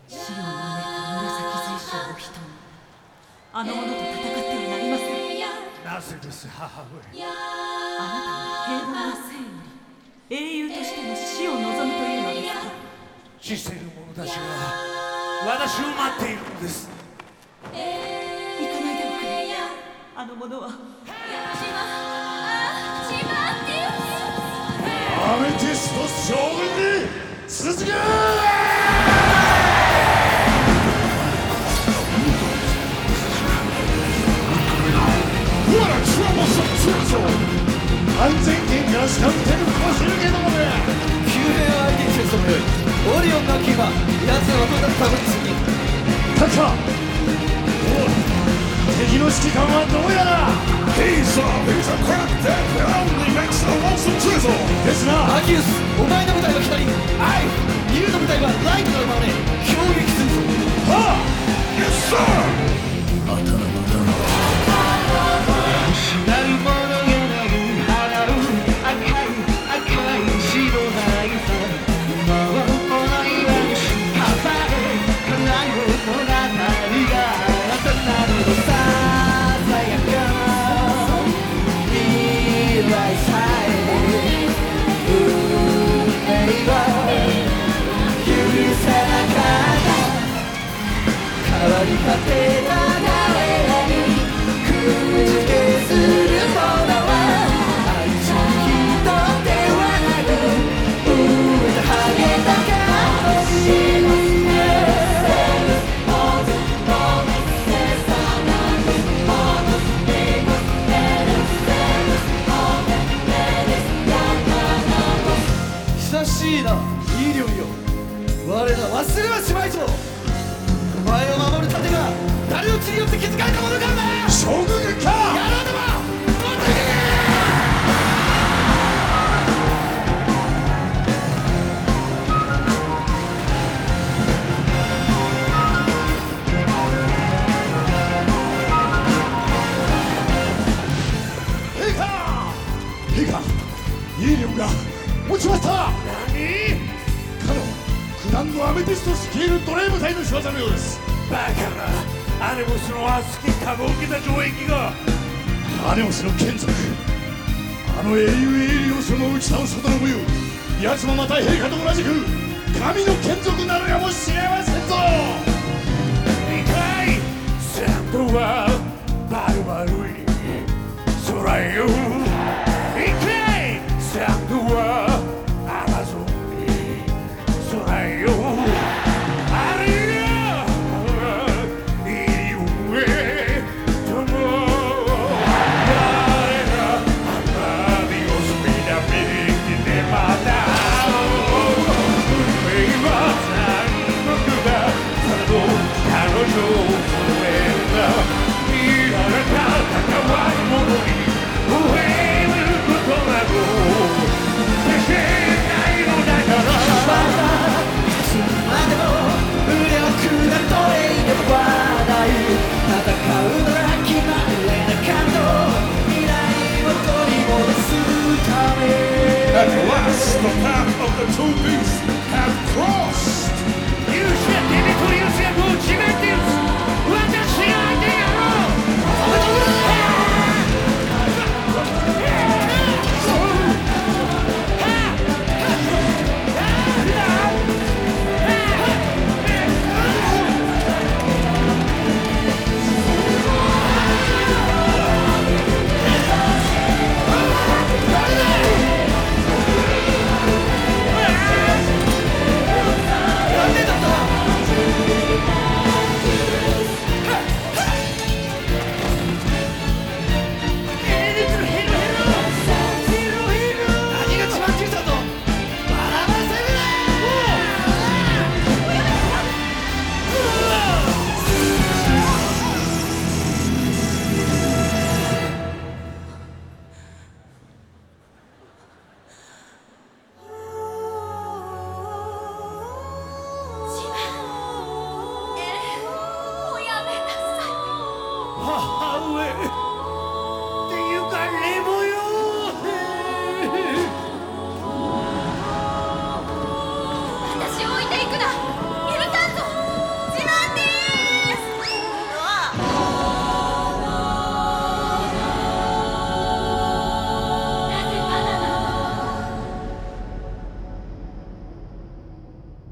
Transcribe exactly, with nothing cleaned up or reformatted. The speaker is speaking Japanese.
死を招く紫水晶を人にあの者と戦ってはなりません。 なぜです母上。 あなたは平凡な生より英雄としての死を望むというのですか。 死せる者たちは私を待っているのです。 行かないでおくれ。あの者はアメティスト将軍に続け。安全圏からしか撃てるかもしれるけどもね。 急変相手にせずともよい。オリオンが来れば奴らはまだたどり着き。 タッカー、おい、敵の指揮官はどうやら。 He's a, he's a crap that only makes the lonesome drizzle. ですな。 アキウス、お前の部隊は左。アイフ、竜の部隊はライトなるままで攻撃するぞ。 はあ、 Yes, sir. 変わり果てた誰らにくじけするものは愛し人ではなく飢えたハゲたかもしれない。久しいな、イリオンよ。我ら忘れはしまいぞ。お前を守る盾が誰の血によって築かれたものかな。 将軍がか。 野郎ども、持ってけ。 陛下、陛下、イーリオンが落ちました。何？かの九段のアメティスト率いる奴隷部隊の仕業のようです。 バカな。アネモスの熱き株を受けた城壁が。 アネモスの眷属、あの英雄エイリオスの打ち倒すことの無用。奴もまた陛下と同じく神の眷属なのやもしれませんぞ。 理解。サンドはバルバルに空へよ。理解。サンドはアマゾンに空へよ。あれよ、イリオンへとも。誰が花火をスピダビにてまた運命は残酷だ。それも彼女を超えるな。見られた高わいものに吠えることなどできないのだから。 いつまでも無力なトレイではない。戦うのは決まれなかった未来を取り戻すため。 At last, the path of the two beasts have crossed.